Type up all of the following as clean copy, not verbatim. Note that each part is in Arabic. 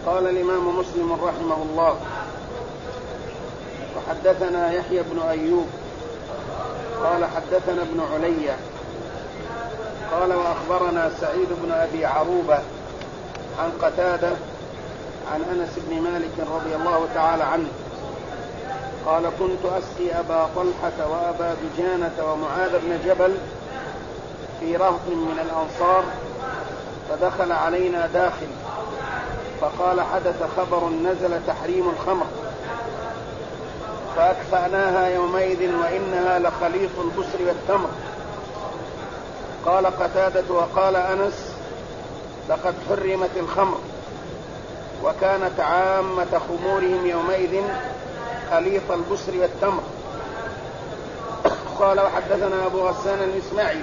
قال الإمام مسلم رحمه الله: وحدثنا يحيى بن أيوب قال حدثنا ابن علي قال وأخبرنا سعيد بن أبي عروبة عن قتادة عن أنس بن مالك رضي الله تعالى عنه قال: كنت أسقي أبا طلحة وأبا دجانة ومعاذ بن جبل في رهط من الأنصار، فدخل علينا داخل فقال: حدث خبر نزل تحريم الخمر، فأكفأناها يومئذ وإنها لخليط البسر والتمر. قال قتادة: وقال أنس: لقد حرمت الخمر، وكانت عامة خمورهم يومئذ خليط البسر والتمر. قال: وحدثنا أبو غسان الإسماعيلي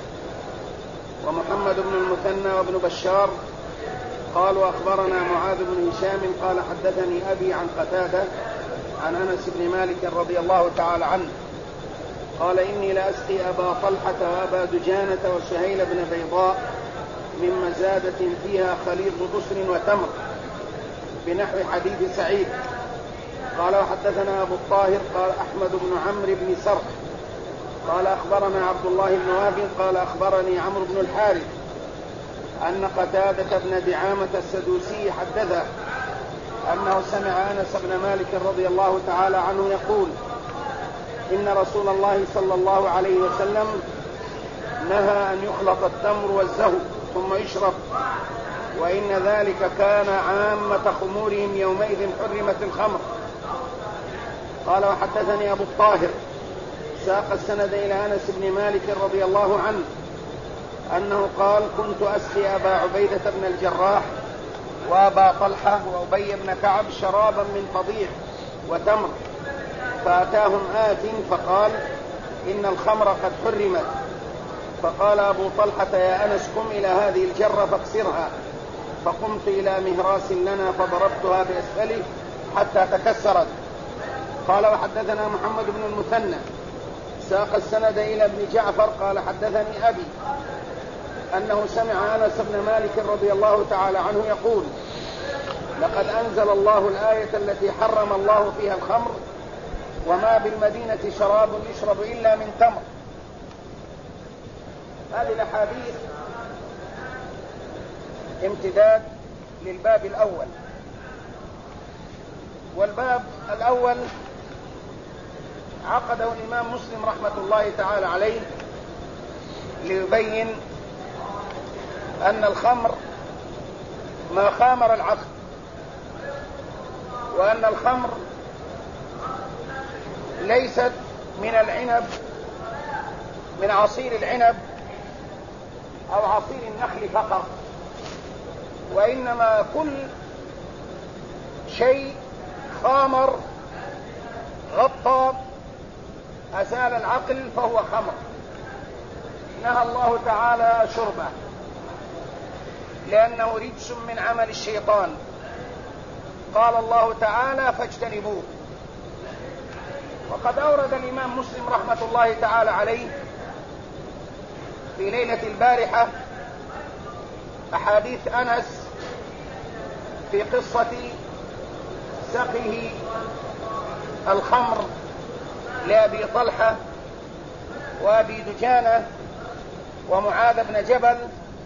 ومحمد بن المثنى وابن بشار قال: وأخبرنا معاذ بن هشام قال: حدثني أبي عن قتادة عن أنس بن مالك رضي الله تعالى عنه قال: إني لأسقي أبا طلحة وأبا دجانة وسهيل بن بيضاء من مزادة فيها خليط بسر وتمر بنحو حديث سعيد. قال: وحدثنا أبو الطاهر قال أحمد بن عمرو بن سرح قال أخبرنا عبد الله بن وهب قال أخبرني عمرو بن الحارث أن قتادة بن دعامة السدوسي حدثه أنه سمع أنس بن مالك رضي الله تعالى عنه يقول: إن رسول الله صلى الله عليه وسلم نهى أن يخلط التمر والزهو ثم يشرب، وإن ذلك كان عامة خمورهم يومئذ حرمت الخمر. قال: وحدثني أبو الطاهر ساق السند إلى أنس بن مالك رضي الله عنه أنه قال: كنت أسقي أبا عبيدة بن الجراح وأبا طلحة وأبي بن كعب شرابا من فضيح وتمر، فأتاهم آت فقال: إن الخمر قد حرمت. فقال أبو طلحة: يا أنس قم إلى هذه الجرة فاكسرها. فقمت إلى مهراس لنا فضربتها بأسفله حتى تكسرت. قال: وحدثنا محمد بن المثنى ساق السند إلى ابن جعفر قال: حدثني أبي أنه سمع أنس بن مالك رضي الله تعالى عنه يقول: لقد أنزل الله الآية التي حرم الله فيها الخمر، وما بالمدينة شراب يشرب إلا من تمر. هذه الأحاديث امتداد للباب الأول، والباب الأول عقده الإمام مسلم رحمة الله تعالى عليه ليبين أن الخمر ما خامر العقل، وأن الخمر ليست من العنب، من عصير العنب أو عصير النخل فقط، وإنما كل شيء خامر غطى أزال العقل فهو خمر. نهى الله تعالى شربه لأنه رجس من عمل الشيطان. قال الله تعالى: فاجتنبوه. وقد أورد الإمام مسلم رحمة الله تعالى عليه في ليلة البارحة أحاديث أنس في قصة سقيه الخمر لأبي طلحة وأبي دجانة ومعاذ بن جبل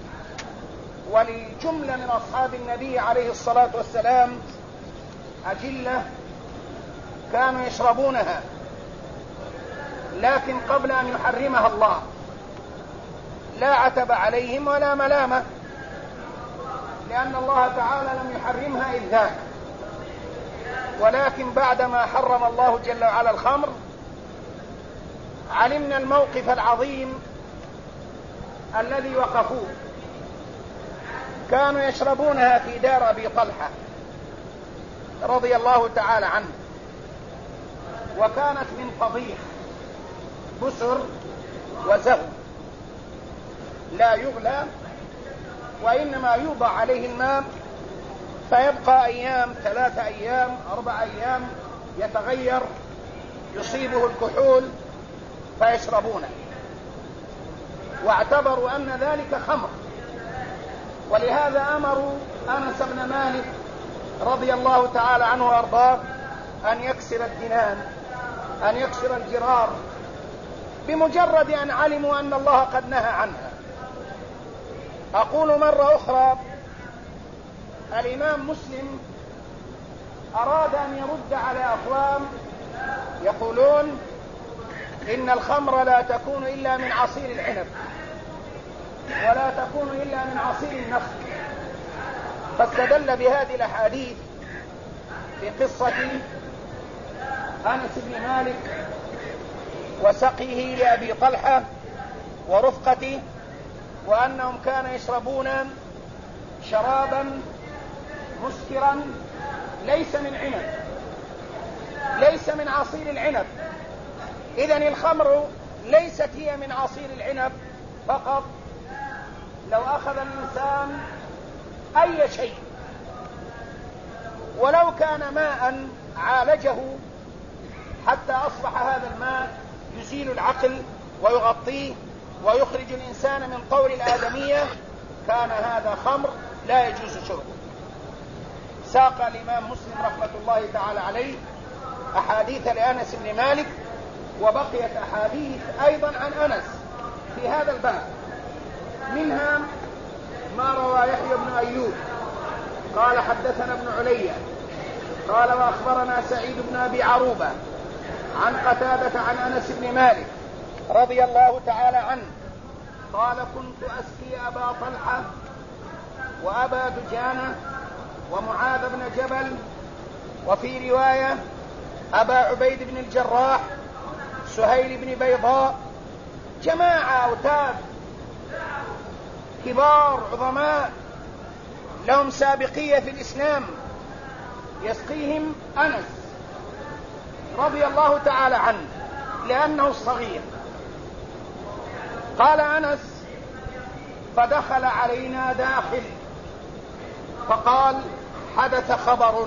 ولجملة من أصحاب النبي عليه الصلاة والسلام أجلة كانوا يشربونها، لكن قبل أن يحرمها الله لا عتب عليهم ولا ملامة، لأن الله تعالى لم يحرمها إذ ذاك. ولكن بعدما حرم الله جل وعلا الخمر علمنا الموقف العظيم الذي وقفوه. كانوا يشربونها في دار أبي طلحة رضي الله تعالى عنه، وكانت من فضيح بسر وزهو لا يغلى، وإنما يوضع عليه الماء فيبقى أيام، 3 أيام 4 أيام، يتغير، يصيبه الكحول فيشربونه، واعتبروا أن ذلك خمر. ولهذا أمروا أنس بن مالك رضي الله تعالى عنه وأرضاه أن يكسر الدنان، أن يكسر الجرار، بمجرد أن علموا أن الله قد نهى عنها. أقول مرة أخرى، الإمام مسلم أراد أن يرد على أقوام يقولون إن الخمر لا تكون إلا من عصير العنب ولا تكون إلا من عصير النخل، فاستدل بهذه الأحاديث في قصة أنس بن مالك وسقيه لأبي طلحة ورفقته، وأنهم كانوا يشربون شرابا مسكرا ليس من عنب، ليس من عصير العنب. إذن الخمر ليست هي من عصير العنب فقط. لو أخذ الإنسان أي شيء ولو كان ماء عالجه حتى أصبح هذا الماء يزيل العقل ويغطيه ويخرج الإنسان من طور الآدمية، كان هذا خمر لا يجوز شربه. ساق الإمام مسلم رحمة الله تعالى عليه أحاديث لأنس بن مالك، وبقيت أحاديث أيضا عن أنس في هذا الباب، منها ما روى يحيى بن أيوب قال حدثنا ابن علي قال وأخبرنا سعيد بن أبي عروبة عن قتادة عن أنس بن مالك رضي الله تعالى عنه قال كنت أسقي أبا طلحة وأبا دجانة ومعاذ بن جبل، وفي رواية أبا عبيد بن الجراح، سهيل بن بيضاء، جماعة أوتاد كبار عظماء لهم سابقية في الإسلام، يسقيهم أنس رضي الله تعالى عنه لأنه الصغير. قال أنس فدخل علينا داخل فقال حدث خبر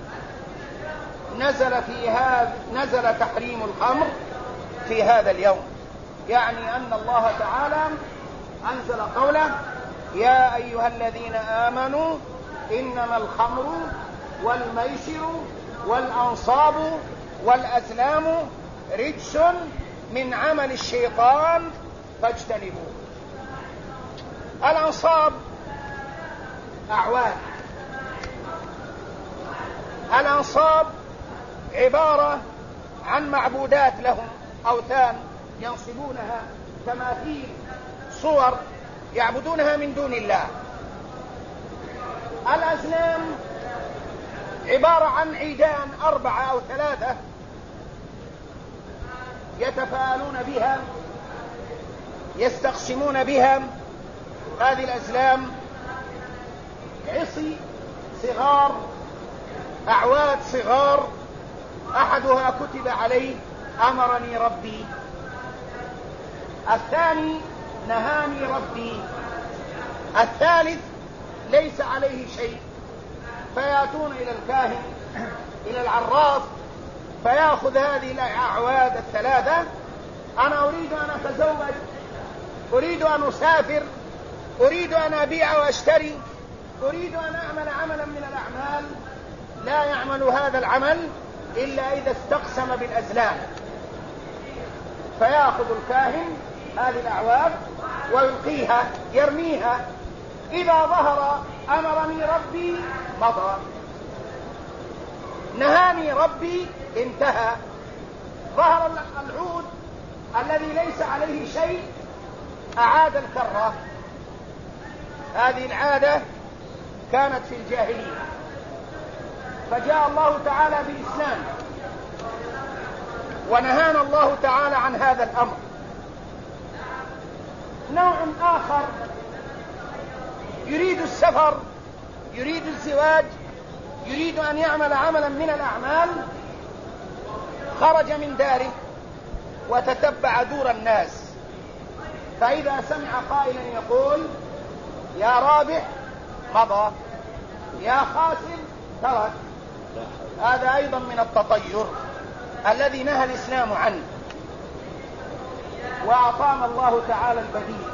نزل تحريم الخمر في هذا اليوم، يعني أن الله تعالى أنزل قوله يا أيها الذين آمنوا إنما الخمر والميسر والأنصاب والأزلام رجس من عمل الشيطان فاجتنبوه. الأنصاب أعواد، الأنصاب عبارة عن معبودات لهم، أوثان ينصبونها، تماثيل، صور يعبدونها من دون الله. الأزلام عبارة عن عيدان 4 أو 3 يتفاءلون بها، يستقسمون بها. هذه الأزلام عصي صغار، أعواد صغار، أحدها كتب عليه أمرني ربي، الثاني نهاني ربي، الثالث ليس عليه شيء، فيأتون إلى الكاهن إلى العراف فيأخذ هذه الأعواد 3. أنا أريد أن أتزوج، أريد أن أسافر، أريد أن أبيع وأشتري، أريد أن أعمل عملا من الأعمال، لا يعمل هذا العمل إلا إذا استقسم بالأزلام. فيأخذ الكاهن هذه الأعواد ويلقيها، يرميها، إذا ظهر أمرني ربي مضى، نهاني ربي انتهى، ظهر العود الذي ليس عليه شيء أعاد الكرة. هذه العادة كانت في الجاهلية، فجاء الله تعالى بالإسلام ونهانا الله تعالى عن هذا الأمر. نوع آخر يريد السفر، يريد الزواج، يريد أن يعمل عملا من الأعمال، خرج من داره وتتبع دور الناس، فإذا سمع قائلا يقول يا رابح مضى، يا خاسر ترك. هذا أيضا من التطير الذي نهى الإسلام عنه. وأعطانا الله تعالى البديل.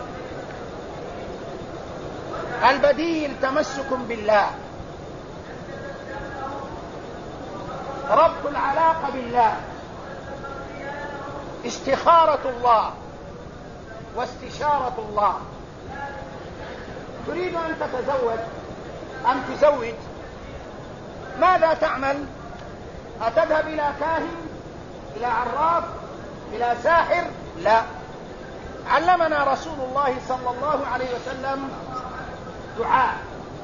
البديل تمسك بالله، ربط العلاقة بالله، استخارة الله واستشارة الله. تريد أن تتزوج أم تزوج، ماذا تعمل؟ أتذهب إلى كاهن، إلى عراف، إلى ساحر؟ لا، علمنا رسول الله صلى الله عليه وسلم دعاء،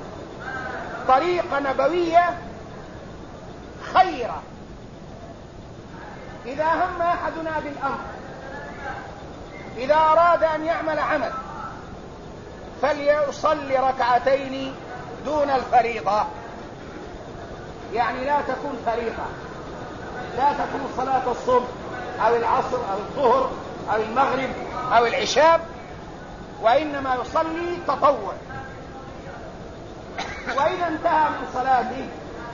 طريقة نبوية خيرة. إذا هم أحدنا بالأمر، إذا أراد أن يعمل عمل، فليصلي ركعتين دون الفريضة، يعني لا تكون فريضة، لا تكون صلاة الصبح أو العصر أو الظهر أو المغرب أو العشاء، وإنما يصلي تطوع. وإذا انتهى من صلاته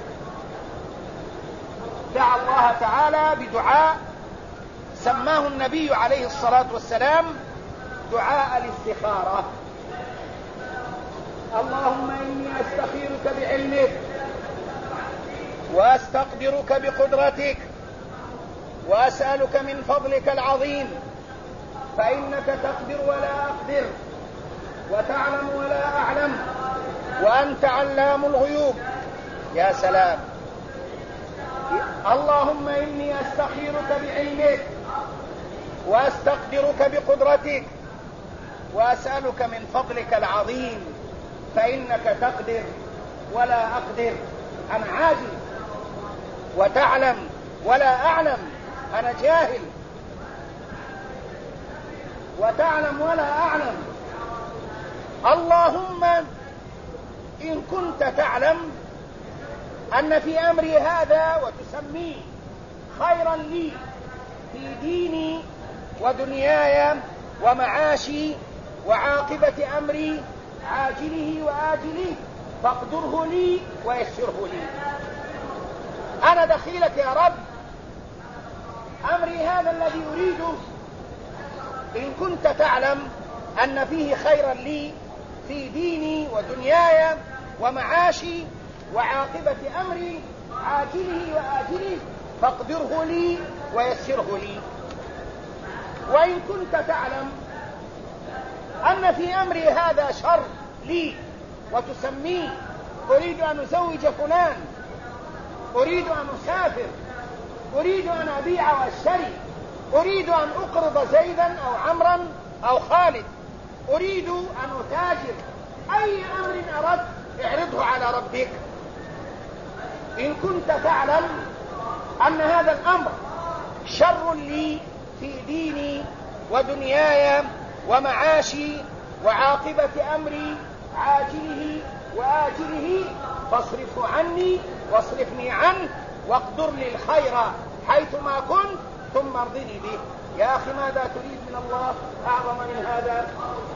دعا الله تعالى بدعاء سماه النبي عليه الصلاة والسلام دعاء الاستخارة. اللهم إني أستخيرك بعلمك وأستقدرك بقدرتك وأسألك من فضلك العظيم، فإنك تقدر ولا أقدر وتعلم ولا أعلم وأنت علام الغيوب. يا سلام. اللهم إني أستخيرك بعلمك وأستقدرك بقدرتك وأسألك من فضلك العظيم، فإنك تقدر ولا أقدر، أنا عاجز، وتعلم ولا أعلم، أنا جاهل، وتعلم ولا أعلم. اللهم إن كنت تعلم أن في أمري هذا وتسميه خيرا لي في ديني ودنياي ومعاشي وعاقبة أمري عاجله وآجله، فاقدره لي ويسره لي. أنا دخيلك يا رب، أمري هذا الذي أريده إن كنت تعلم أن فيه خيرا لي في ديني ودنياي ومعاشي وعاقبة أمري عاجله وآجله، فاقدره لي ويسره لي. وإن كنت تعلم أن في أمري هذا شر لي وتسميه أريد أن أزوج فلان، أريد أن أسافر، أريد أن أبيع وأشتري، أريد أن أقرض زيدا أو عمرا أو خالد، أريد أن أتاجر، أي أمر أردت اعرضه على ربك. إن كنت تعلم أن هذا الأمر شر لي في ديني ودنياي ومعاشي وعاقبة أمري عاجله وآجله، فاصرفه عني واصرفني عنه، واقدر لي الخير حيثما كنت، ثم ارضني به. يا أخي ماذا تريد من الله أعظم من هذا؟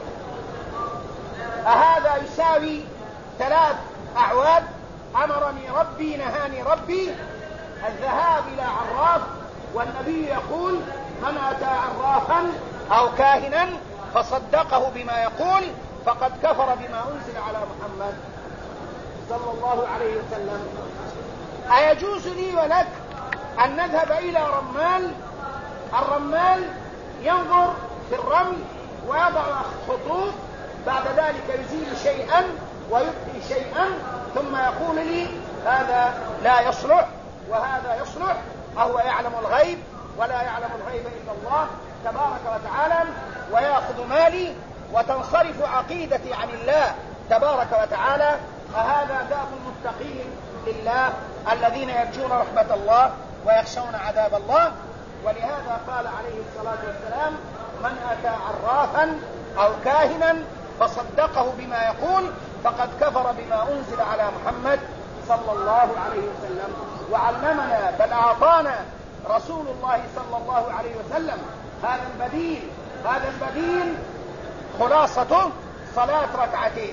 أهذا يساوي 3 أعواد؟ أمرني ربي نهاني ربي الذهاب إلى عراف، والنبي يقول من أتى عرافا أو كاهنا فصدقه بما يقول فقد كفر بما أنزل على محمد صلى الله عليه وسلم. أيجوز لي ولك أن نذهب إلى رمال؟ الرمال ينظر في الرمل ويضع خطوط، بعد ذلك يزيل شيئا ويبقي شيئا، ثم يقول لي هذا لا يصلح وهذا يصلح، أهو يعلم الغيب ولا يعلم الغيب إلا الله تبارك وتعالى، ويأخذ مالي وتنصرف عقيدتي عن الله تبارك وتعالى. فهذا داب المتقين لله الذين يرجون رحمة الله ويخشون عذاب الله. ولهذا قال عليه الصلاة والسلام من أتى عرافا أو كاهنا فصدقه بما يقول فقد كفر بما أنزل على محمد صلى الله عليه وسلم. وعلمنا بل أعطانا رسول الله صلى الله عليه وسلم هذا البديل خلاصته صلاة ركعتين،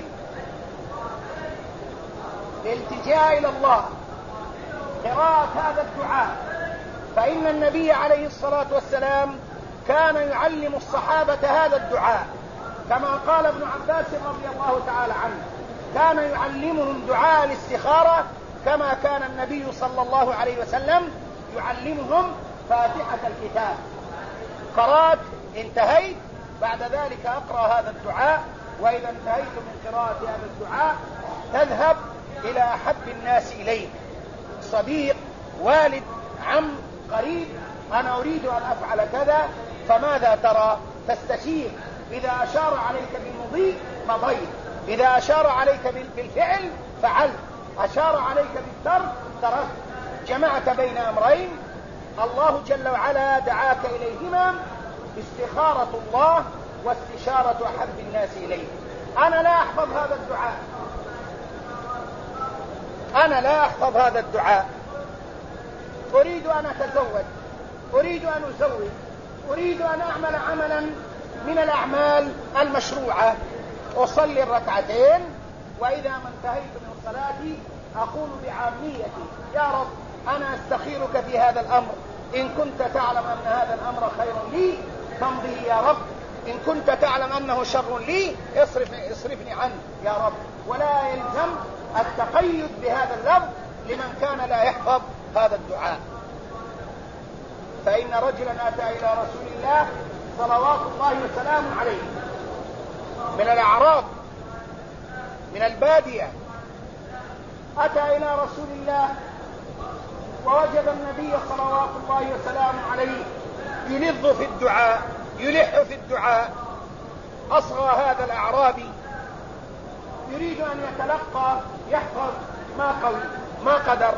الالتجاء إلى الله، قراءة هذا الدعاء. فإن النبي عليه الصلاة والسلام كان يعلم الصحابة هذا الدعاء، كما قال ابن عباس رضي الله تعالى عنه كان يعلمهم دعاء الاستخارة كما كان النبي صلى الله عليه وسلم يعلمهم فاتحة الكتاب. قرأت انتهيت، بعد ذلك أقرأ هذا الدعاء، وإذا انتهيت من قراءة هذا الدعاء تذهب إلى أحب الناس إليك، صديق، والد، عم، قريب، أنا أريد أن أفعل كذا، فماذا ترى؟ تستشير. إذا أشار عليك بالمضي مضيت، إذا أشار عليك بالفعل فعلت، أشار عليك بالترك تركت. جمعت بين أمرين الله جل وعلا دعاك إليهما، استخارة الله واستشارة أحب الناس إليه. أنا لا أحفظ هذا الدعاء، أنا لا أحفظ هذا الدعاء، أريد أن أتزوج، أريد أن أزوج، أريد أن أعمل عملا من الأعمال المشروعة، أصلي الركعتين، وإذا ما انتهيت من صلاتي أقول بعاميتي: يا رب أنا أستخيرك في هذا الأمر، إن كنت تعلم أن هذا الأمر خير لي فامضي يا رب، إن كنت تعلم أنه شر لي اصرفني عنه يا رب. ولا يلزم التقيد بهذا اللفظ لمن كان لا يحفظ هذا الدعاء. فإن رجلا أتى إلى رسول الله صلوات الله وسلامه عليه من الأعراب من البادية، أتى إلى رسول الله ووجد النبي صلوات الله وسلامه عليه يلظ في الدعاء، يلح في الدعاء. أصغى هذا الأعرابي يريد أن يتلقى يحفظ ما قدر.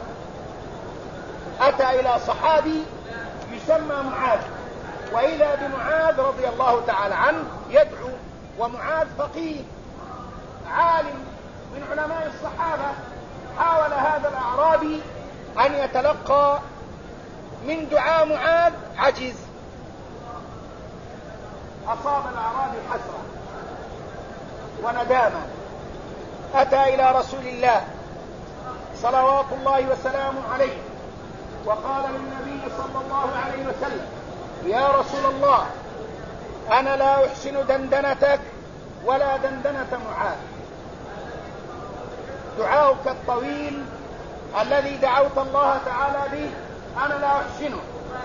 أتى إلى صحابي يسمى معاذ، وإذا بمعاذ رضي الله تعالى عنه يدعو، ومعاذ فقيه عالم من علماء الصحابة. حاول هذا الأعرابي أن يتلقى من دعاء معاذ، عجز. أصاب الأعرابي حسرة وندامة. أتى إلى رسول الله صلوات الله وسلامه عليه وقال للنبي صلى الله عليه وسلم: يا رسول الله، أنا لا أحسن دندنتك ولا دندنة معاذ. دعاؤك الطويل الذي دعوت الله تعالى به أنا لا أحسنه،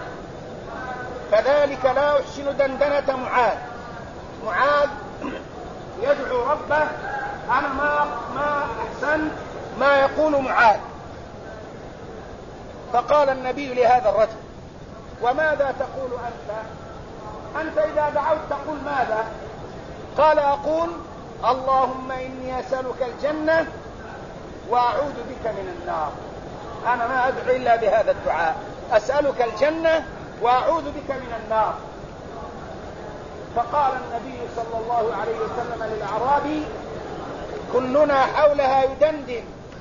كذلك لا أحسن دندنة معاذ. معاذ يدعو ربه، أنا ما أحسنت ما يقول معاذ. فقال النبي لهذا الرجل: وماذا تقول أنت إذا دعوت تقول ماذا؟ قال: أقول اللهم إني أسألك الجنة وأعوذ بك من النار. أنا ما أدعو إلا بهذا الدعاء: أسألك الجنة وأعوذ بك من النار. فقال النبي صلى الله عليه وسلم للأعرابي: كلنا حولها يدندن.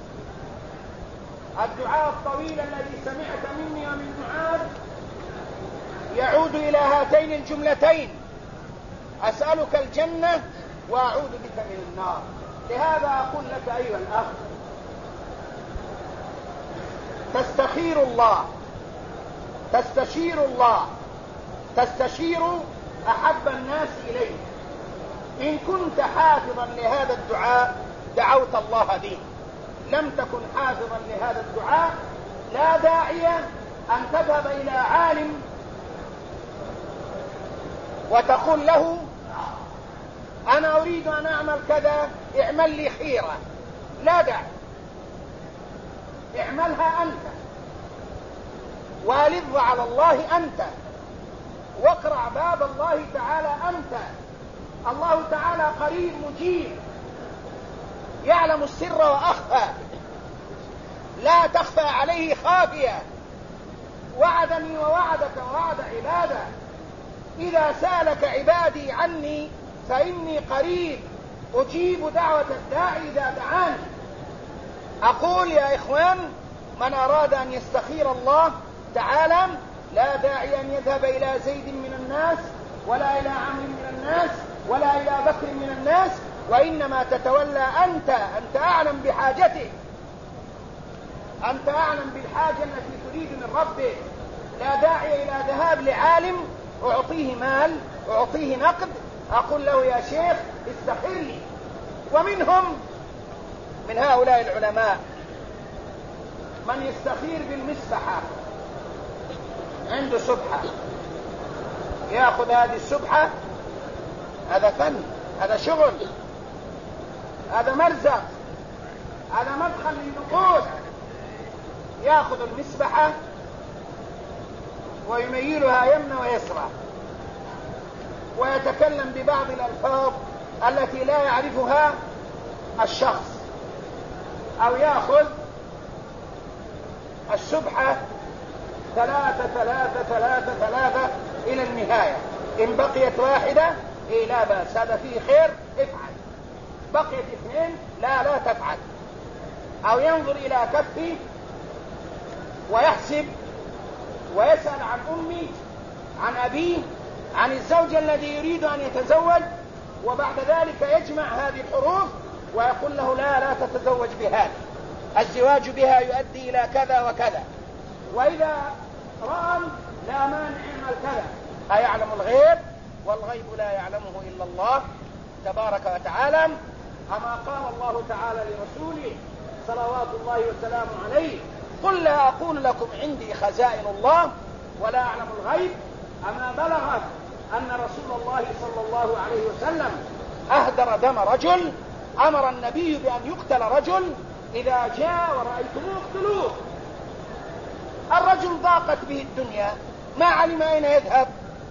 الدعاء الطويل الذي سمعت مني ومن معاذ يعود إلى هاتين الجملتين: أسألك الجنة وأعوذ بك من النار. لهذا أقول لك أيها الأخ، تستخير الله، تستشير الله، تستشير أحب الناس إليك. إن كنت حافظا لهذا الدعاء دعوت الله به، لم تكن حافظا لهذا الدعاء لا داعي أن تذهب إلى عالم وتقول له: أنا أريد أن أعمل كذا، اعمل لي خيرا. لا داعي، اعملها أنت، والظ على الله أنت، واقرع باب الله تعالى أنت. الله تعالى قريب مجيب، يعلم السر وأخفى، لا تخفى عليه خافية. وعدني ووعدك ووعد عباده: إذا سألك عبادي عني فإني قريب أجيب دعوة الداعي إذا دعاني. أقول يا إخوان، من أراد أن يستخير الله تعالى لا داعي أن يذهب إلى زيد من الناس، ولا إلى عمرو من الناس، ولا إلى بكر من الناس، وإنما تتولى أنت أعلم بحاجته، أنت أعلم بالحاجة التي تريد من ربك. لا داعي إلى ذهاب لعالم أعطيه مال، أعطيه نقد، أقول له يا شيخ استخير لي. ومنهم من هؤلاء العلماء من يستخير بالمسبحة عنده سبحة، يأخذ هذه السبحة، هذا فن، هذا شغل، هذا مرزق، هذا مدخل للنقود. يأخذ المسبحة ويميلها يمنى ويسرى، ويتكلم ببعض الألفاظ التي لا يعرفها الشخص، أو يأخذ السبحة 3 3 3 3 إلى النهاية. إن بقيت واحدة لا بأس، هذا فيه خير، افعل. بقيت 2 لا تفعل. أو ينظر إلى كفه ويحسب ويسأل عن أمي، عن أبيه، عن الزوج الذي يريد أن يتزوج، وبعد ذلك يجمع هذه الحروف ويقول له لا تتزوج بهذا، الزواج بها يؤدي إلى كذا وكذا، وإذا رأى لا مانع من كذا. أيعلم الغيب؟ والغيب لا يعلمه إلا الله تبارك وتعالى. أما قال الله تعالى لرسوله صلوات الله وسلامه عليه: قل لا أقول لكم عندي خزائن الله ولا أعلم الغيب. أما بلغت أن رسول الله صلى الله عليه وسلم أهدر دم رجل، أمر النبي بأن يقتل رجل، إذا جاء ورأيتموه اقتلوه. الرجل ضاقت به الدنيا، ما علم أين يذهب،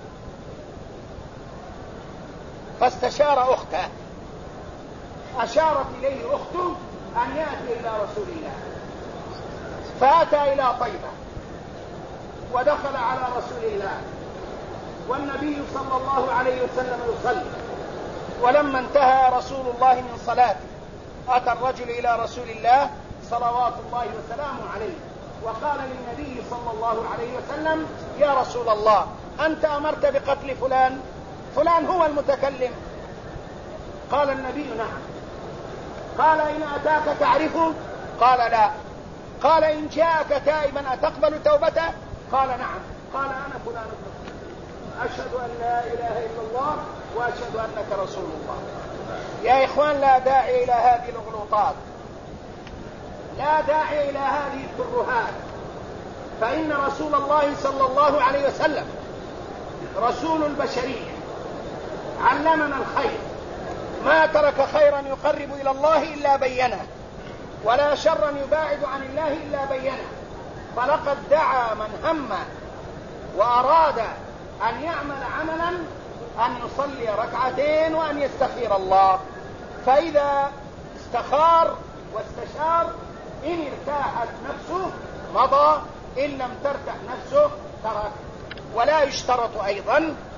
فاستشار أخته، أشارت إليه أخته أن يأتي إلى رسول الله، فأتى إلى طيبة ودخل على رسول الله، والنبي صلى الله عليه وسلم يصلي. ولما انتهى رسول الله من صلاته أتى الرجل إلى رسول الله صلوات الله وسلامه عليه وقال للنبي صلى الله عليه وسلم: يا رسول الله، أنت أمرت بقتل فلان، فلان هو المتكلم. قال النبي: نعم. قال: إن أتاك تعرفه؟ قال: لا. قال: إن جاءك تائبا أتقبل توبته؟ قال: نعم. قال: أنا فلان أشهد أن لا إله إلا الله وأشهد أنك رسول الله. يا إخوان، لا داعي إلى هذه الغلوطات، لا داعي إلى هذه الترهات، فإن رسول الله صلى الله عليه وسلم رسول البشرية، علمنا الخير، ما ترك خيرا يقرب إلى الله إلا بينه، ولا شرا يباعد عن الله إلا بينه. فلقد دعا من هم وأراد أن يعمل عملا أن يصلي 2 ركعتين وأن يستخير الله، فإذا استخار واستشار إن ارتاحت نفسه مضى، إن لم ترتاح نفسه ترك. ولا يشترط أيضا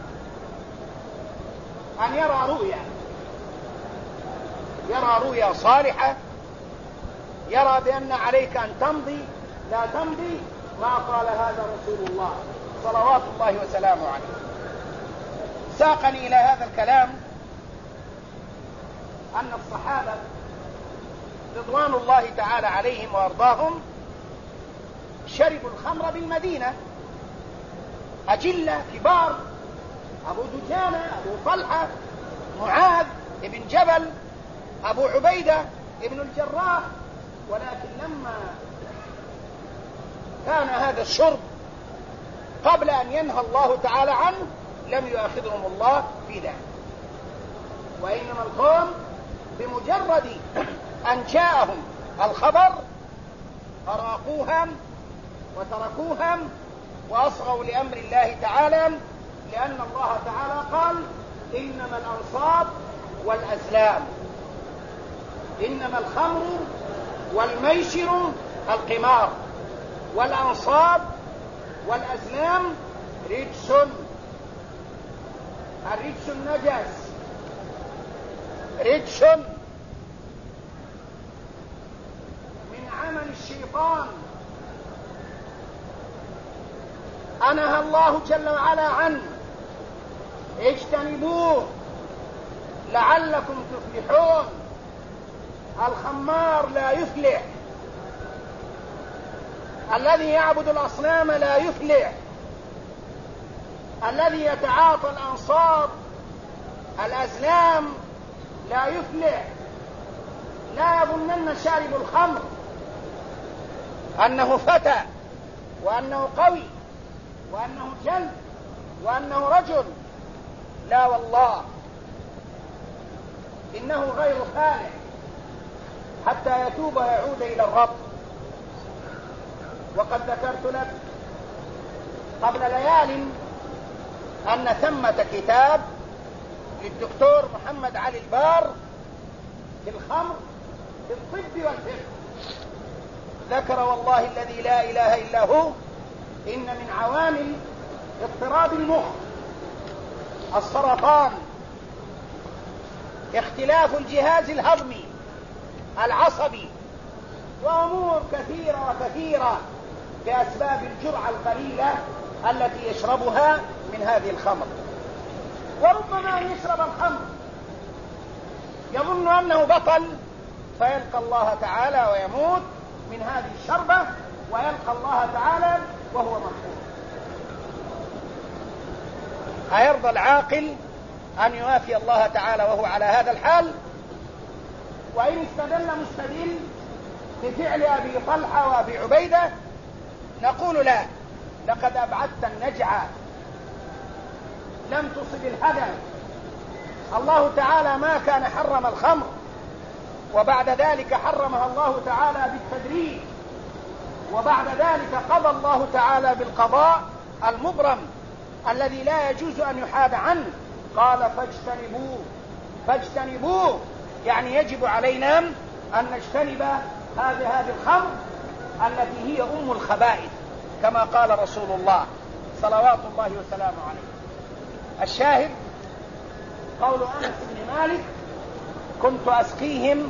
أن يرى رؤيا صالحة، يرى بأن عليك أن تمضي، لا تمضي. ما قال هذا رسول الله صلوات الله وسلامه عليه. ساقني إلى هذا الكلام أن الصحابة رضوان الله تعالى عليهم وأرضاهم شربوا الخمر بالمدينة، أجلة كبار، أبو دجانة، أبو طلحة، معاذ ابن جبل، أبو عبيدة ابن الجراح. ولكن لما كان هذا الشرب قبل أن ينهى الله تعالى عنه لم يؤاخذهم الله في ذلك، وإنما القوم بمجرد أن جاءهم الخبر أراقوهم وتركوهم وأصغوا لأمر الله تعالى، لأن الله تعالى قال: إنما الأنصاب والأزلام، إنما الخمر والميسر القمار والأنصاب والأزلام رجس. الرجس النجس، رجس من عمل الشيطان، أنهى الله جل وعلا عنه، اجتنبوه لعلكم تفلحون. الخمار لا يفلح، الذي يعبد الأصنام لا يفلح، الذي يتعاطى الأنصاب الأزلام لا يفلح. لا يظنن شارب الخمر أنه فتى وأنه قوي وأنه جلد وأنه رجل. لا والله، إنه غير صالح حتى يتوب ويعود إلى الرب. وقد ذكرت لك قبل ليال أن ثمة كتاب للدكتور محمد علي البار في الخمر في الطب والفقه، ذكر والله الذي لا إله إلا هو إن من عوامل اضطراب المخ السرطان، اختلاف الجهاز الهضمي العصبي، وأمور كثيرة وكثيرة بأسباب الجرعة القليلة التي يشربها من هذه الخمر. وربما يشرب الخمر يظن أنه بطل فيلقى الله تعالى ويموت من هذه الشربة، ويلقى الله تعالى وهو مغفور. أيرضى العاقل أن يوافي الله تعالى وهو على هذا الحال؟ وإن استدل مستدل بفعل أبي طلحة وأبي عبيدة نقول لا، لقد أبعدت النجعة، لم تصب الهدف. الله تعالى ما كان حرم الخمر وبعد ذلك حرمها الله تعالى بالتدريج، وبعد ذلك قضى الله تعالى بالقضاء المبرم الذي لا يجوز أن يحاد عنه. قال فاجتنبوه، يعني يجب علينا أن نجتنب هذه الخمر التي هي أم الخبائث كما قال رسول الله صلوات الله وسلامه عليه. الشاهد قول أنس بن مالك: كنت أسقيهم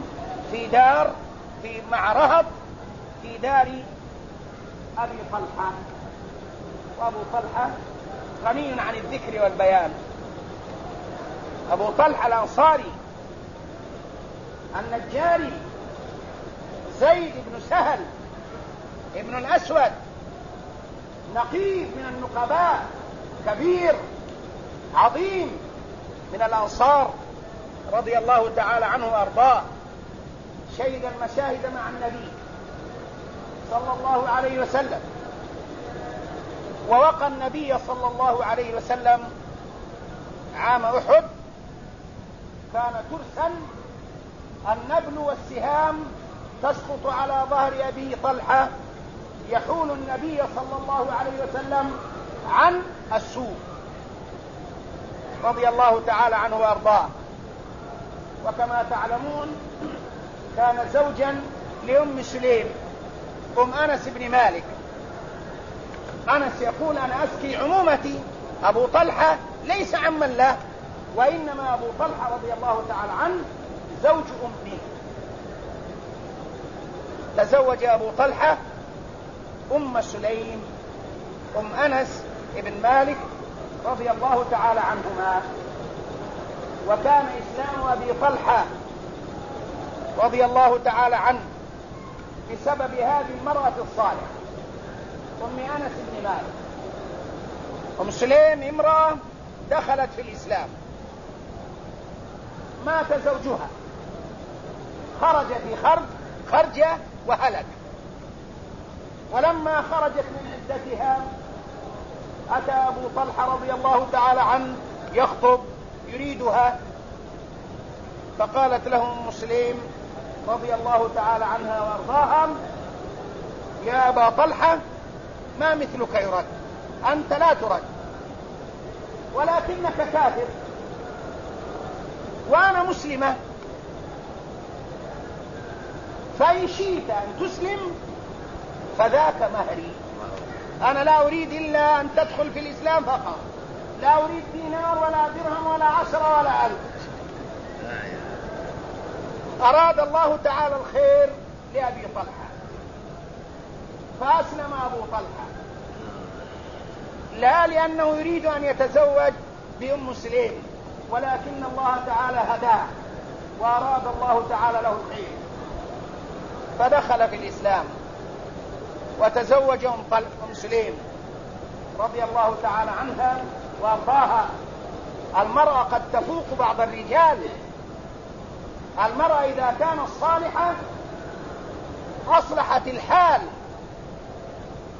مع رهط في دار أبي طلحة. وأبو طلحة غني عن الذكر والبيان، أبو طلحة الأنصاري النجاري زيد بن سهل ابن الأسود، نقيب من النقباء، كبير عظيم من الأنصار رضي الله تعالى عنه وأرضاه، شهد المشاهد مع النبي صلى الله عليه وسلم، ووقى النبي صلى الله عليه وسلم عام أحد. كان ترسا النبل والسهام تسقط على ظهر أبي طلحة، يحول النبي صلى الله عليه وسلم عن السوء رضي الله تعالى عنه وأرضاه. وكما تعلمون كان زوجا لأم سليم أم أنس بن مالك. أنس يقول: أنا أسقي عمومتي، أبو طلحة ليس عما له، وإنما أبو طلحة رضي الله تعالى عنه زوج أمي. تزوج أبو طلحة أم سليم أم أنس بن مالك رضي الله تعالى عنهما. وكان إسلام أبي طلحة رضي الله تعالى عنه بسبب هذه المرأة الصالحة أم أنس بن مالك. أم سليم امرأة دخلت في الإسلام، مات زوجها، خرج في خرجة وهلك. ولما خرجت من عدتها أتى أبو طلحة رضي الله تعالى عنه يخطب يريدها، فقالت له أم سليم رضي الله تعالى عنها وارضاها: يا أبا طلحة، ما مثلك يرد، أنت لا ترد، ولكنك كافر وأنا مسلمة، فإن شئت أن تسلم فذاك مهري. أنا لا أريد إلا أن تدخل في الإسلام فقط، لا أريد دينار ولا درهم ولا 10 ولا 1000. أراد الله تعالى الخير لأبي طلحة فأسلم أبو طلحة، لا لأنه يريد أن يتزوج بأم سليم، ولكن الله تعالى هداه وأراد الله تعالى له الخير، فدخل في الإسلام وتزوج أم سليم رضي الله تعالى عنها وأرضاها. المرأة قد تفوق بعض الرجال. المرأة إذا كانت صالحة أصلحت الحال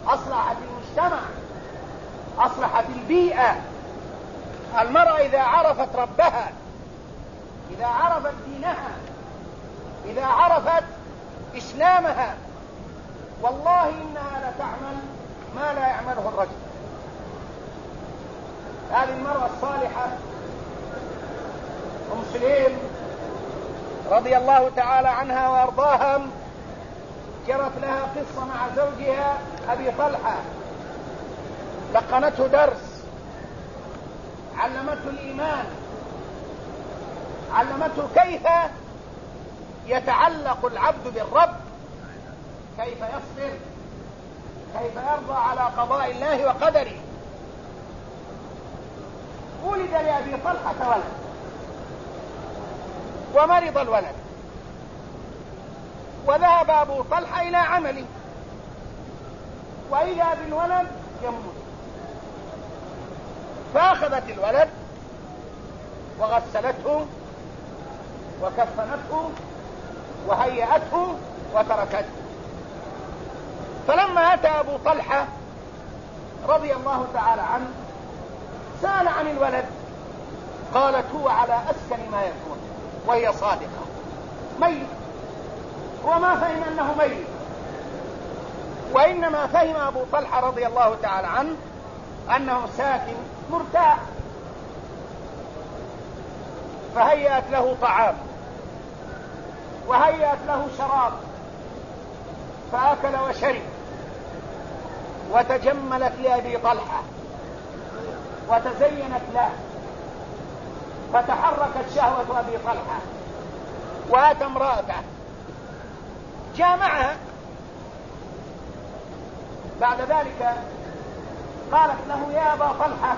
أصلحت المجتمع، أصلحت البيئة. المرأة إذا عرفت ربها، إذا عرفت دينها، إذا عرفت إسلامها، والله إنها لتعمل ما لا يعمله الرجل. هذه المرأة الصالحة أم سليم رضي الله تعالى عنها وأرضاها، جرت لها قصة مع زوجها أبي طلحة، لقنته درس، علمته الإيمان، علمته كيف يتعلق العبد بالرب، كيف يصبر، كيف يرضى على قضاء الله وقدره. ولد لأبي طلحة ولد ومرض الولد، وذهب أبو طلحة إلى عمله، وإذا بالولد يموت، فأخذت الولد وغسلته وكفنته وهيأته وتركته. فلما أتى أبو طلحة رضي الله تعالى عنه سأل عن الولد، قالت هو على أسكن ما يكون، وهي صادقة، ميت. وما فهم أنه ميت، وإنما فهم أبو طلحة رضي الله تعالى عنه أنه ساكن مرتاح. فهيأت له طعام وهيأت له شراب، فأكل وشرب، وتجملت لأبي طلحة وتزينت له، فتحركت شهوة أبي طلحة وأتى امرأته جامعها. بعد ذلك قالت له يا أبا طلحة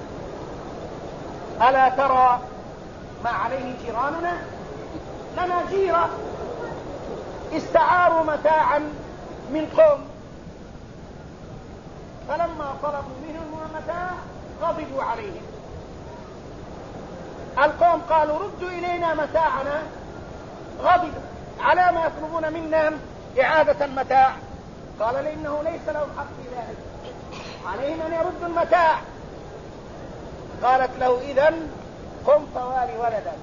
ألا ترى ما عليه جيراننا؟ لنا جيرة استعاروا متاعا من قوم، فلما طلبوا منهم المتاع غضبوا عليهم. القوم قالوا ردوا إلينا متاعنا، غضبوا على ما يطلبون منا إعادة المتاع. قال لإنه ليس لهم حق في ذلك، عليهم أن يردوا المتاع. قالت له إذن قم فوالي ولدك،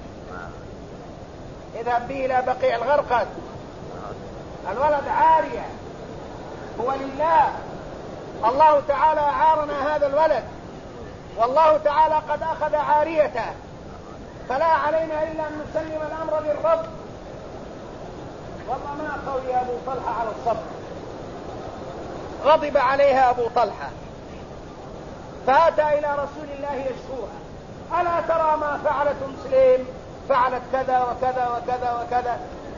اذهب به إلى بقيع الغرقد، الولد عارية، هو لله. الله تعالى عارنا هذا الولد، والله تعالى قد أخذ عاريته، فلا علينا إلا أن نسلم الأمر للرب. والله ما قولي أبو طلحة على الصبر، غضب عليها أبو طلحة، فأتى إلى رسول الله يشكوها، ألا ترى ما فعلت سليم؟ فعلت كذا وكذا وكذا وكذا.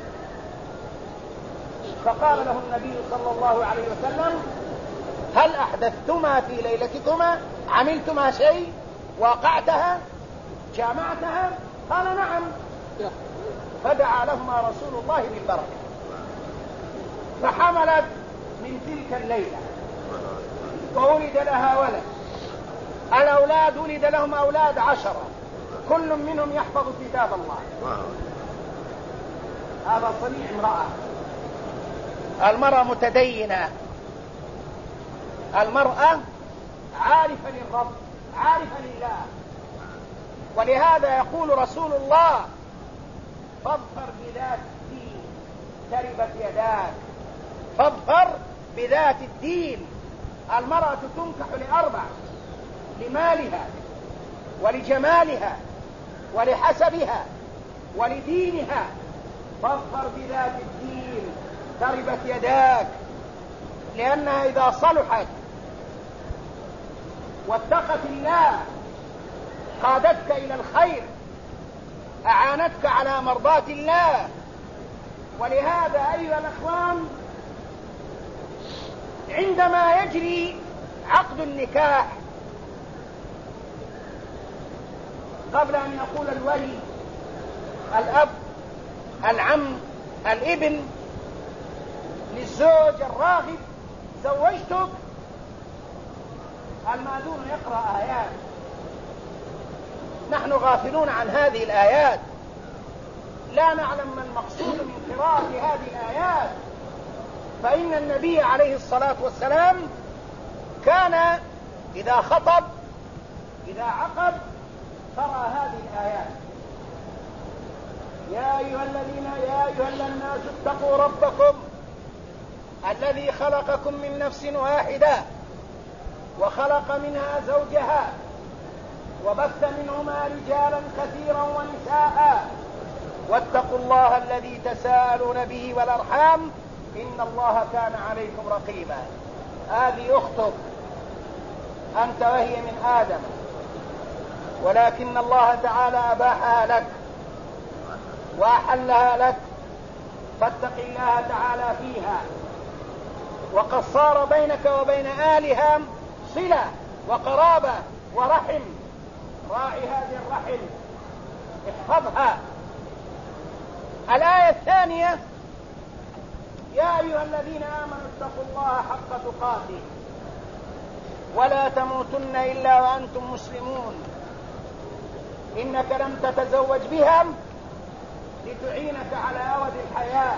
فقال له النبي صلى الله عليه وسلم هل أحدثتما في ليلتكما؟ عملتما شيء؟ واقعتها؟ جامعتها؟ قال نعم. فدعا لهما رسول الله بالبركة، فحملت من تلك الليلة وولد لها ولد. الأولاد ولد لهم أولاد 10، كل منهم يحفظ كتاب الله. هذا صنيع امرأة. المرأة متدينة، المرأة عارفة للرب، عارفة لله. ولهذا يقول رسول الله فاظفر بذات الدين تربت يداك، فاظفر بذات الدين. المرأة تنكح ل4: لمالها ولجمالها ولحسبها ولدينها. فاظفر بذات الدين تربت يداك، لأنها إذا صلحت واتقت الله قادتك إلى الخير، أعانتك على مرضاة الله. ولهذا أيها الأخوان عندما يجري عقد النكاح قبل أن يقول الولي الأب العم الابن للزوج الراغب زوجتك، المأذون يقرأ آيات. نحن غافلون عن هذه الآيات، لا نعلم ما المقصود من قراءة هذه الآيات. فإن النبي عليه الصلاة والسلام كان إذا خطب إذا عقب قرأ هذه الآيات: يا أيها الناس اتقوا ربكم الذي خلقكم من نفس واحدة وخلق منها زوجها وبث منهما رجالا كثيرا ونساء واتقوا الله الذي تساءلون به والأرحام إن الله كان عليكم رقيبا. هذه أختك أنت وهي من آدم، ولكن الله تعالى أباحها لك وأحلها لك، فاتق الله تعالى فيها. وقد صار بينك وبين آلها صلة وقرابة ورحم، راعي هذه الرحم، احفظها. الآية الثانية: يا أيها الذين آمنوا اتقوا الله حق تقاته ولا تموتن إلا وأنتم مسلمون. إنك لم تتزوج بها لتعينك على أود الحياة،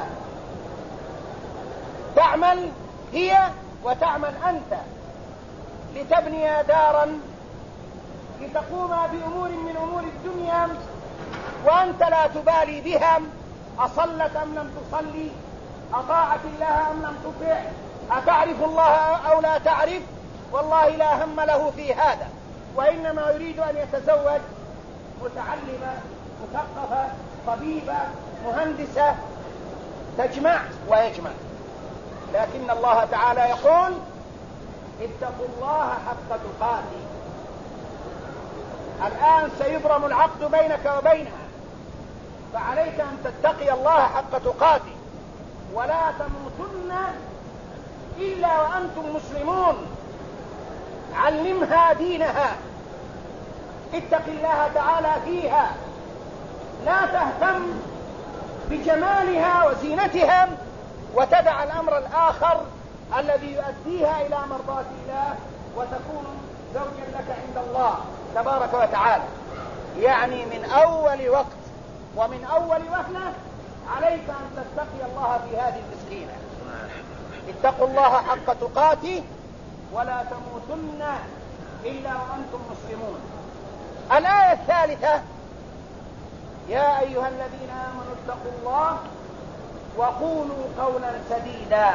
تعمل هي وتعمل أنت لتبني دارا، لتقوم بأمور من أمور الدنيا وأنت لا تبالي بها، أصلت أم لم تصلي، أطاعت الله أم لم تطع، أتعرف الله أو لا تعرف، والله لا هم له في هذا، وإنما يريد أن يتزوج متعلمة مثقفة طبيبة مهندسة، تجمع ويجمع. لكن الله تعالى يقول: اتقوا الله حق تقاته. الآن سيبرم العقد بينك وبينها، فعليك أن تتقي الله حق تقاته ولا تموتن إلا وأنتم مسلمون. علمها دينها، اتق الله تعالى فيها، لا تهتم بجمالها وزينتها وتدع الأمر الآخر الذي يؤديها إلى مرضاة الله وتكون زوجا لك عند الله تبارك وتعالى. يعني من أول وقت ومن أول وهلة عليك أن تتقي الله في هذه المسكينة. اتقوا الله حق تقاته ولا تموتن إلا وأنتم مسلمون. الآية الثالثة: يا أيها الذين آمنوا اتقوا الله وقولوا قولا سديدا.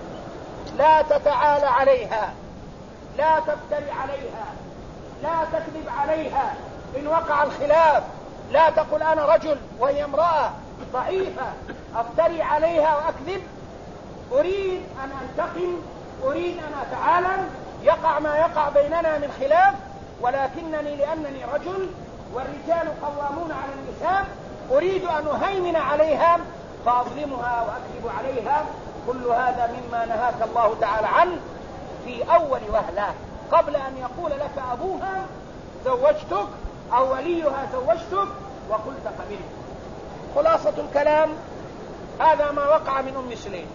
لا تتعالى عليها، لا تفتري عليها، لا تكذب عليها. إن وقع الخلاف لا تقل أنا رجل وهي امرأة ضعيفة أفتري عليها وأكذب. أريد أن أنتقم، أريد أن أتعالم، يقع ما يقع بيننا من خلاف، ولكنني لأنني رجل والرجال قوامون على النساء أريد أن أهيمن عليها فأظلمها وأكذب عليها. كل هذا مما نهاك الله تعالى عنه في أول وهلة، قبل أن يقول لك أبوها زوجتك أو وليها زوجتك وقلت قبلت. خلاصة الكلام: هذا ما وقع من أم سليم.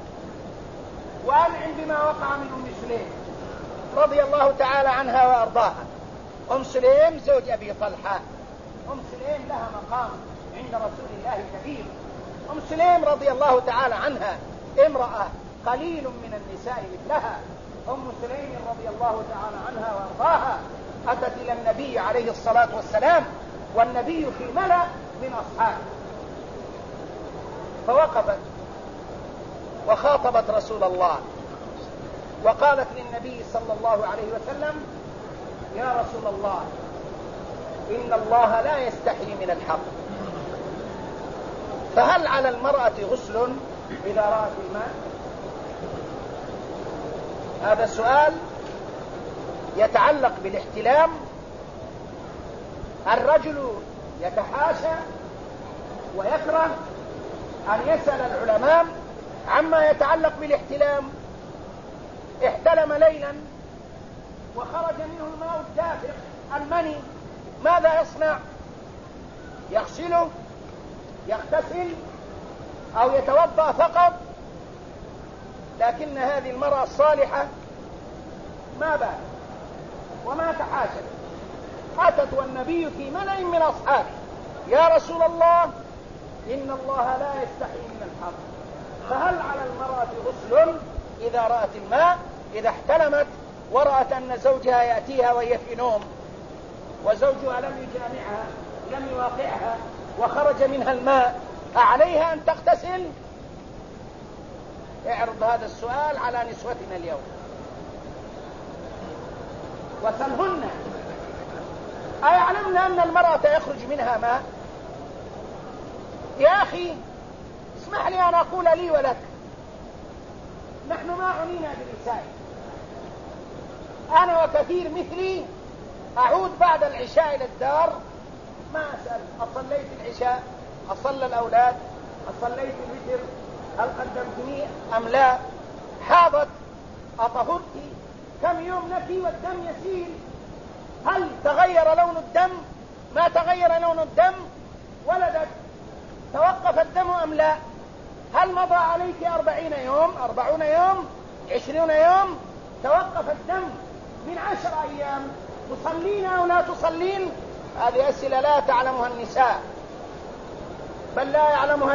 وأنعم بما وقع من أم سليم رضي الله تعالى عنها وأرضاها. أم سليم زوج أبي طلحة، أم سليم لها مقام عند رسول الله كبير. أم سليم رضي الله تعالى عنها امرأة قليل من النساء مثلها. أم سليم رضي الله تعالى عنها وأرضاها أتت إلى النبي عليه الصلاة والسلام والنبي في ملأ من أصحابه، فوقفت وخاطبت رسول الله وقالت للنبي صلى الله عليه وسلم: يا رسول الله، إن الله لا يستحي من الحق، فهل على المرأة غسل إذا رأت الماء؟ هذا سؤال يتعلق بالاحتلام. الرجل يتحاشى ويكره أن يسأل العلماء عما يتعلق بالاحتلام. احتلم ليلا وخرج منه الماء الدافق المني، ماذا يصنع؟ يغسله، يغتسل، أو يتوضأ فقط؟ لكن هذه المرأة الصالحة ما بال وما تحاشت، أتت والنبي في ملأ من أصحابه: يا رسول الله، إن الله لا يستحي من الحق، فهل على المرأة غسل إذا رأت الماء، إذا احتلمت ورأت أن زوجها يأتيها وهي في نوم وزوجها لم يجامعها لم يواقعها وخرج منها الماء، أعليها أن تغتسل؟ اعرض هذا السؤال على نسوتنا اليوم وسلهن أيعلمن أن المرأة يخرج منها ماء؟ يا أخي اسمح لي أن أقول لي ولك، نحن ما عنينا بالنساء. أنا وكثير مثلي أعود بعد العشاء إلى الدار ما أسأل أصليت العشاء، أصلى الأولاد، أصليت الوتر، هل قدمتني أم لا، حاضت، أطهرت، كم يوم لك والدم يسيل، هل تغير لون الدم؟ ما تغير لون الدم. ولدت، توقف الدم أم لا؟ هل مضى عليك 40 يوم 20 يوم؟ توقف الدم من 10 أيام، تصلين أو لا تصلين؟ هذه أسئلة لا تعلمها النساء، بل لا يعلمها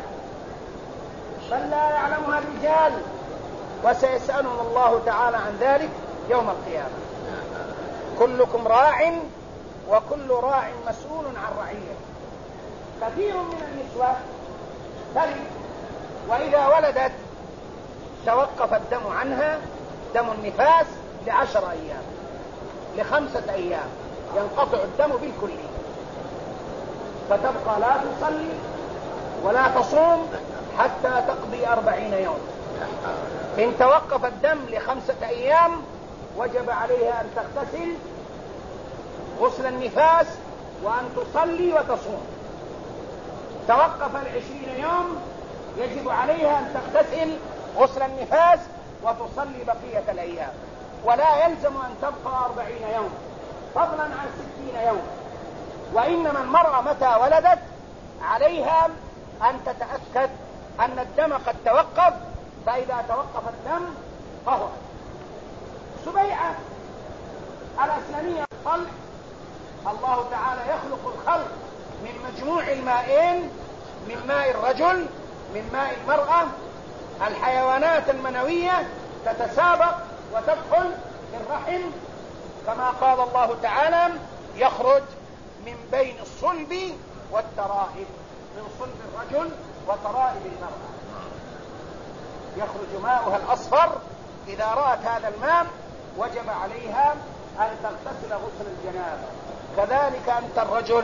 الرجال، وسيسألنا الله تعالى عن ذلك يوم القيامة. كلكم راع وكل راع مسؤول عن رعيته. كثير من النسوة تلد وإذا ولدت توقف الدم عنها، دم النفاس، ل10 أيام، ل5 أيام ينقطع الدم بالكلية، فتبقى لا تصلي ولا تصوم حتى تقضي 40 يوم. إن توقف الدم ل5 أيام وجب عليها أن تغتسل غسل النفاس وأن تصلي وتصوم. توقف 20 يوم يجب عليها أن تغتسل غسل النفاس وتصلي بقية الأيام، ولا يلزم أن تبقى 40 يوم فضلا عن 60 يوم. وإنما المرأة متى ولدت عليها أن تتأكد أن الدم قد توقف، فإذا توقف الدم طهرت. سبيعة الأسلمية قال الله تعالى يخلق الخلق من مجموع المائين، من ماء الرجل من ماء المرأة. الحيوانات المنوية تتسابق وتدخل في الرحم كما قال الله تعالى يخرج من بين الصلب والترائب، من صلب الرجل وترائب المرأة يخرج ماؤها الأصفر. إذا رأت هذا الماء وجب عليها أن تغتسل غسل الجنابة. كذلك أنت الرجل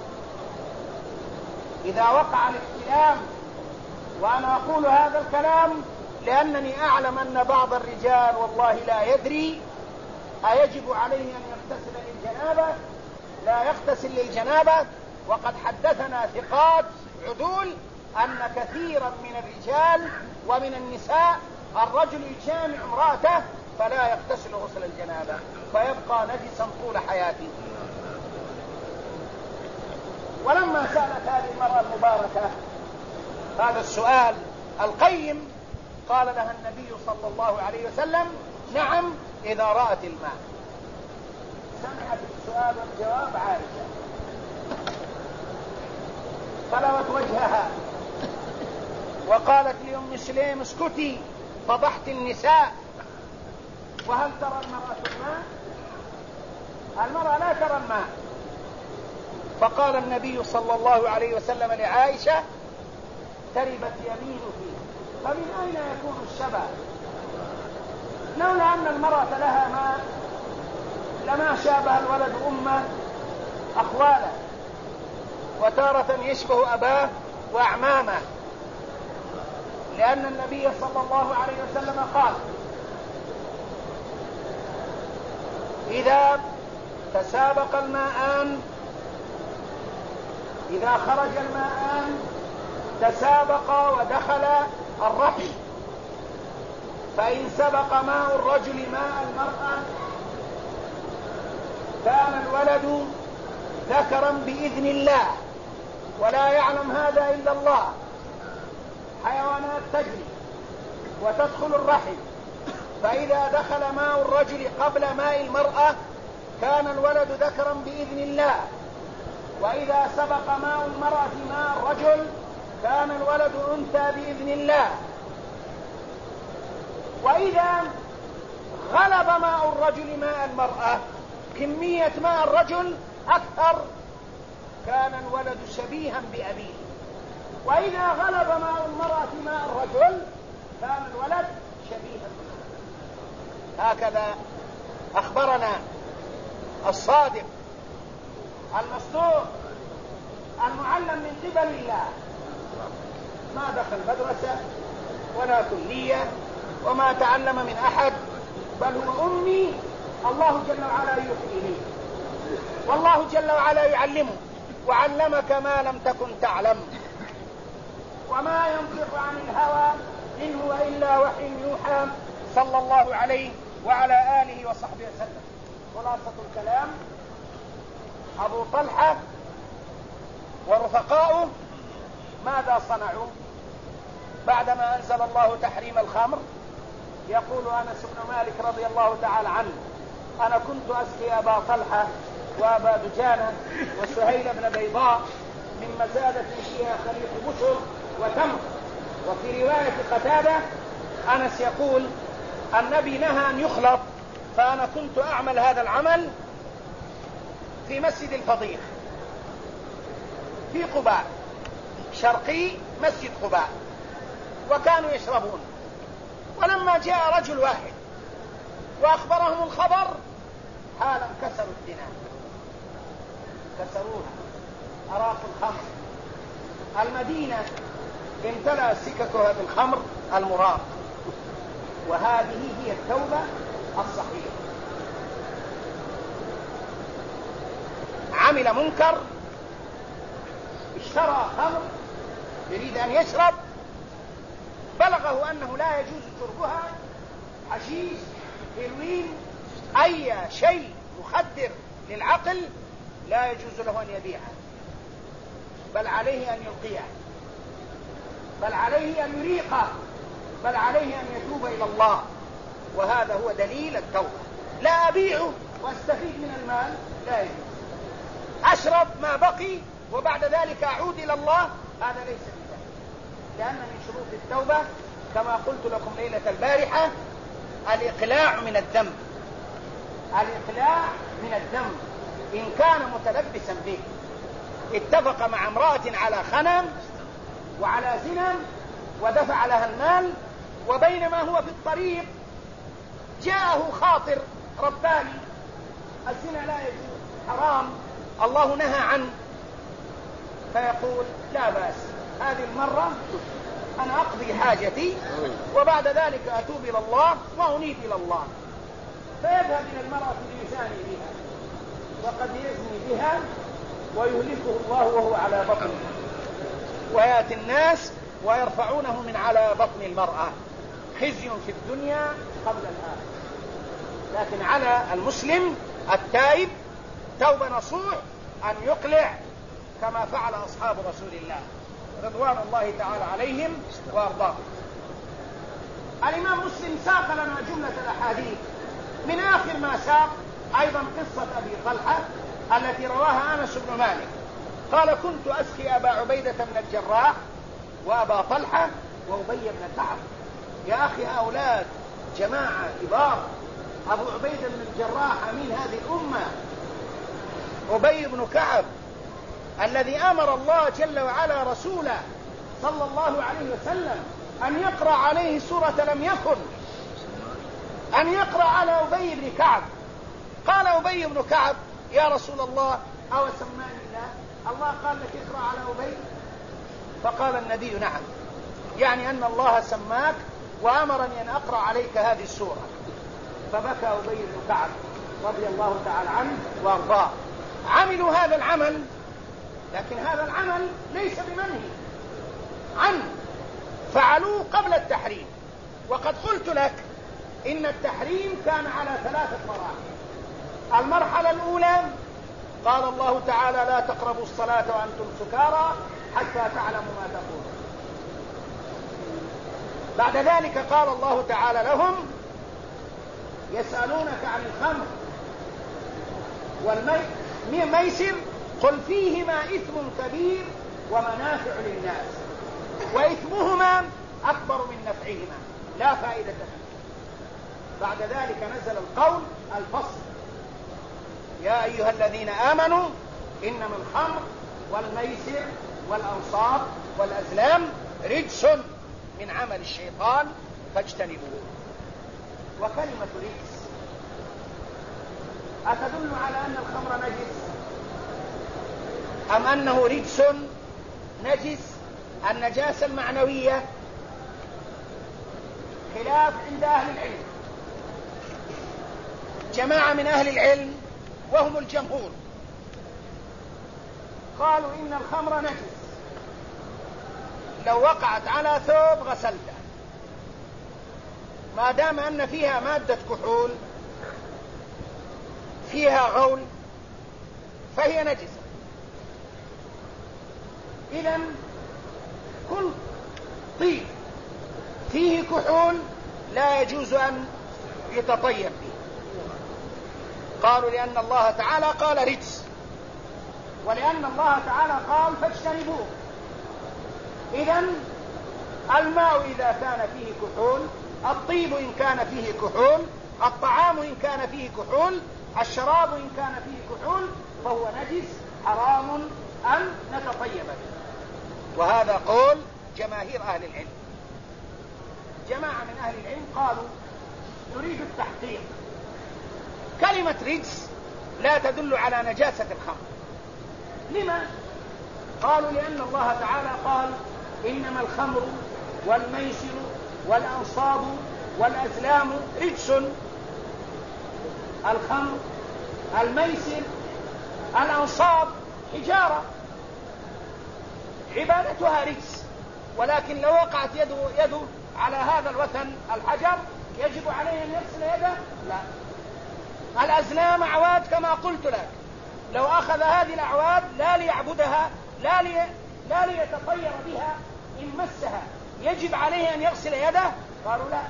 إذا وقع الاحتلام، وأنا أقول هذا الكلام لأنني أعلم أن بعض الرجال والله لا يدري أيجب عليه أن يغتسل للجنابة، لا يغتسل للجنابة. وقد حدثنا ثقات عدول أن كثيرا من الرجال ومن النساء الرجل يجامع امرأته فلا يغتسل غسل الجنابة فيبقى نجسا طول حياته. ولما سألت هذه المرأة المباركة هذا السؤال القيم قال لها النبي صلى الله عليه وسلم نعم إذا رأت الماء. سمعت السؤال والجواب عائشة قلبت وجهها وقالت لأم سليم اسكتي فضحت النساء، وهل ترى المرأة الماء؟ المرأة لا ترى الماء. فقال النبي صلى الله عليه وسلم لعائشة تربت يمينك، فمن أين يكون الشبه؟ لولا أن المرأة لها ماء لما شابه الولد أمه أخواله، وتارة يشبه أباه وأعمامه، لأن النبي صلى الله عليه وسلم قال إذا تسابق الماءان، إذا خرج الماءان تسابقا ودخل الرحم، فإن سبق ماء الرجل ماء المرأة كان الولد ذكرا بإذن الله، ولا يعلم هذا إلا الله. حيوانات تجري وتدخل الرحم، فإذا دخل ماء الرجل قبل ماء المرأة كان الولد ذكرا بإذن الله، وإذا سبق ماء المرأة ماء الرجل كان الولد أنثى بإذن الله. وإذا غلب ماء الرجل ماء المرأة، كمية ماء الرجل أكثر، كان الولد شبيها بأبيه. وإذا غلب ماء المرأة ماء الرجل كان الولد شبيها بأبيه. هكذا أخبرنا الصادق المصدوق المعلم من قبل الله، ما دخل مدرسة ولا كلية وما تعلم من أحد، بل هو أمي الله جل وعلا يحييه، والله جل وعلا يعلمه، وعلمك ما لم تكن تعلم، وما ينطق عن الهوى إن هو إلا وحي يوحى، صلى الله عليه وعلى آله وصحبه وسلم. خلاصة الكلام: أبو طلحة ورفقاؤه ماذا صنعوا بعدما أنزل الله تحريم الخمر؟ يقول أنس بن مالك رضي الله تعالى عنه: أنا كنت أسقي أبا طلحة وأبا دجانة وسهيل بن بيضاء من مزادة فيها خليط بشر وتمر. وفي رواية قتادة أنس يقول: النبي نهى أن يخلط، فأنا كنت أعمل هذا العمل في مسجد الفضيل في قباء، شرقي مسجد قباء، وكانوا يشربون. ولما جاء رجل واحد وأخبرهم الخبر حالا كسروا الدناء، كسروها، أراقوا الخمر. المدينة امتلأ سككها بالخمر المراق، وهذه هي التوبة الصحيحة. عمل منكر، اشترى خمر يريد أن يشرب، بلغه أنه لا يجوز شربها، حشيش، هيروين، أي شيء مخدر للعقل لا يجوز له أن يبيعه، بل عليه أن يلقيه، بل عليه أن يريقه، بل عليه أن يتوب إلى الله. وهذا هو دليل التوبة. لا أبيعه واستفيد من المال، لا يجوز. أشرب ما بقي وبعد ذلك أعود إلى الله، هذا ليس بذلك، لأن من شروط التوبة كما قلت لكم ليلة البارحة الإقلاع من الذنب. الإقلاع من الذنب إن كان متلبسا به، اتفق مع امرأة على خنم وعلى زنا ودفع لها المال، وبينما هو في الطريق جاءه خاطر رباني: الزنا لا يجوز، حرام، الله نهى عنه. فيقول: لا بأس، هذه المرة أنا أقضي حاجتي وبعد ذلك أتوب إلى الله وأنيب إلى الله. فيذهب إلى المرأة ليزاني بها، وقد يزني بها ويهلكه الله وهو على بطنه، ويأتي الناس ويرفعونه من على بطن المرأة. خزي في الدنيا قبل الآخرة. لكن على المسلم التائب توبة نصوح أن يقلع كما فعل أصحاب رسول الله رضوان الله تعالى عليهم وأرضاهم. الإمام مسلم ساق لنا جملة الأحاديث، من آخر ما ساق أيضا قصة أبي طلحة التي رواها أنس بن مالك قال: كنت أسقي أبا عبيدة بن الجراح وأبا طلحة وأبي بن كعب. يا أخي أولاد جماعة كبار، أبو عبيدة بن الجراح أمين هذه الأمة، أبي بن كعب الذي أمر الله جل وعلا رسوله صلى الله عليه وسلم أن يقرأ عليه سورة لم يكن، أن يقرأ على أبي بن كعب. قال أبي بن كعب: يا رسول الله، أو سماني الله؟ الله قال لك اقرأ على أبي؟ فقال النبي: نعم، يعني أن الله سماك وأمرني أن أقرأ عليك هذه السورة. فبكى أبي بن كعب رضي الله تعالى عنه وأرضاه. عملوا هذا العمل، لكن هذا العمل ليس بمنهي عنه، فعلوه قبل التحريم. وقد قلت لك إن التحريم كان على 3 مراحل. المرحلة الأولى قال الله تعالى: لا تقربوا الصلاة وأنتم سكارى حتى تعلموا ما تقولون. بعد ذلك قال الله تعالى لهم: يسألونك عن الخمر والميسر قل فيهما إثم كبير ومنافع للناس وإثمهما أكبر من نفعهما لا فائدة منه. بعد ذلك نزل القول الفصل: يا أيها الذين آمنوا إنما الخمر والميسر والأنصاب والأزلام رجس من عمل الشيطان فاجتنبوه. وكلمة رجس أتدل على أن الخمر نجس أم أنه رجس نجس؟ النجاسة المعنوية خلاف عند أهل العلم. جماعة من أهل العلم وهم الجمهور قالوا إن الخمر نجس، لو وقعت على ثوب غسلته ما دام أن فيها مادة كحول فيها غول فهي نجسة. إذن كل طيب فيه كحول لا يجوز أن يتطيب به. قالوا لأن الله تعالى قال رجس، ولأن الله تعالى قال فاجتنبوه. إذن الماء إذا كان فيه كحول، الطيب إن كان فيه كحول، الطعام إن كان فيه كحول، الشراب إن كان فيه كحول فهو نجس حرام أن نتطيب به. وهذا قول جماهير أهل العلم. جماعة من أهل العلم قالوا نريد التحقيق، كلمة رجس لا تدل على نجاسة الخمر. لما؟ قالوا لأن الله تعالى قال إنما الخمر والميسر والأنصاب والأزلام رجس. الخمر، الميسر، الأنصاب حجارة عبادتها رجس، ولكن لو وقعت يده على هذا الوثن الحجر يجب عليه أن يغسل يده؟ لا. الأزلام أعواد كما قلت لك، لو أخذ هذه الأعواد لا ليعبدها لا ليتطير بها، إن مسها يجب عليه أن يغسل يده؟ قالوا لا.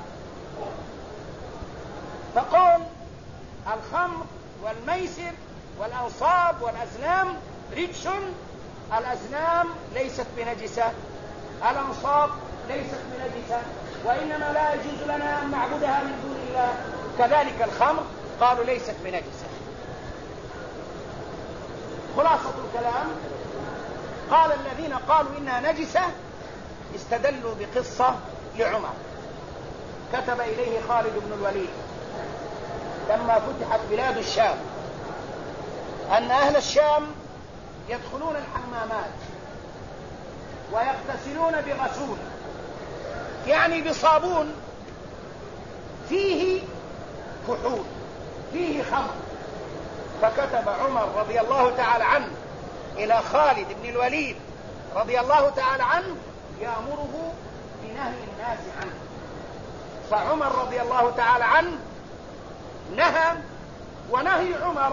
فقول الخمر والميسر والأنصاب والأزلام رجس. الأزلام ليست بنجسة، الأنصاب ليست بنجسة، وإنما لا يجوز لنا أن نعبدها من دون الله. كذلك الخمر قالوا ليست بنجسة. خلاصة الكلام، قال الذين قالوا إنها نجسة استدلوا بقصة لعمر كتب إليه خالد بن الوليد لما فتحت بلاد الشام، أن أهل الشام يدخلون الحمامات ويغتسلون بغسول، يعني بصابون فيه كحول فيه خمر. فكتب عمر رضي الله تعالى عنه إلى خالد بن الوليد رضي الله تعالى عنه يأمره بنهي الناس عنه. فعمر رضي الله تعالى عنه نهى، ونهي عمر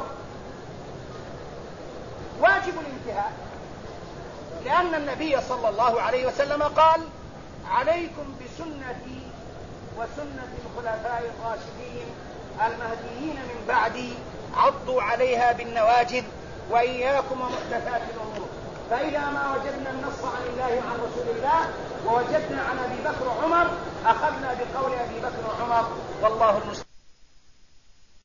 واجب الانتهاء، لأن النبي صلى الله عليه وسلم قال عليكم بسنتي وسنة الخلفاء الراشدين المهديين من بعدي عضوا عليها بالنواجذ وإياكم ومحدثات الأمور. فإذا ما وجدنا النص عن الله وعن رسول الله ووجدنا عن أبي بكر وعمر أخذنا بقول أبي بكر وعمر، والله المستعان.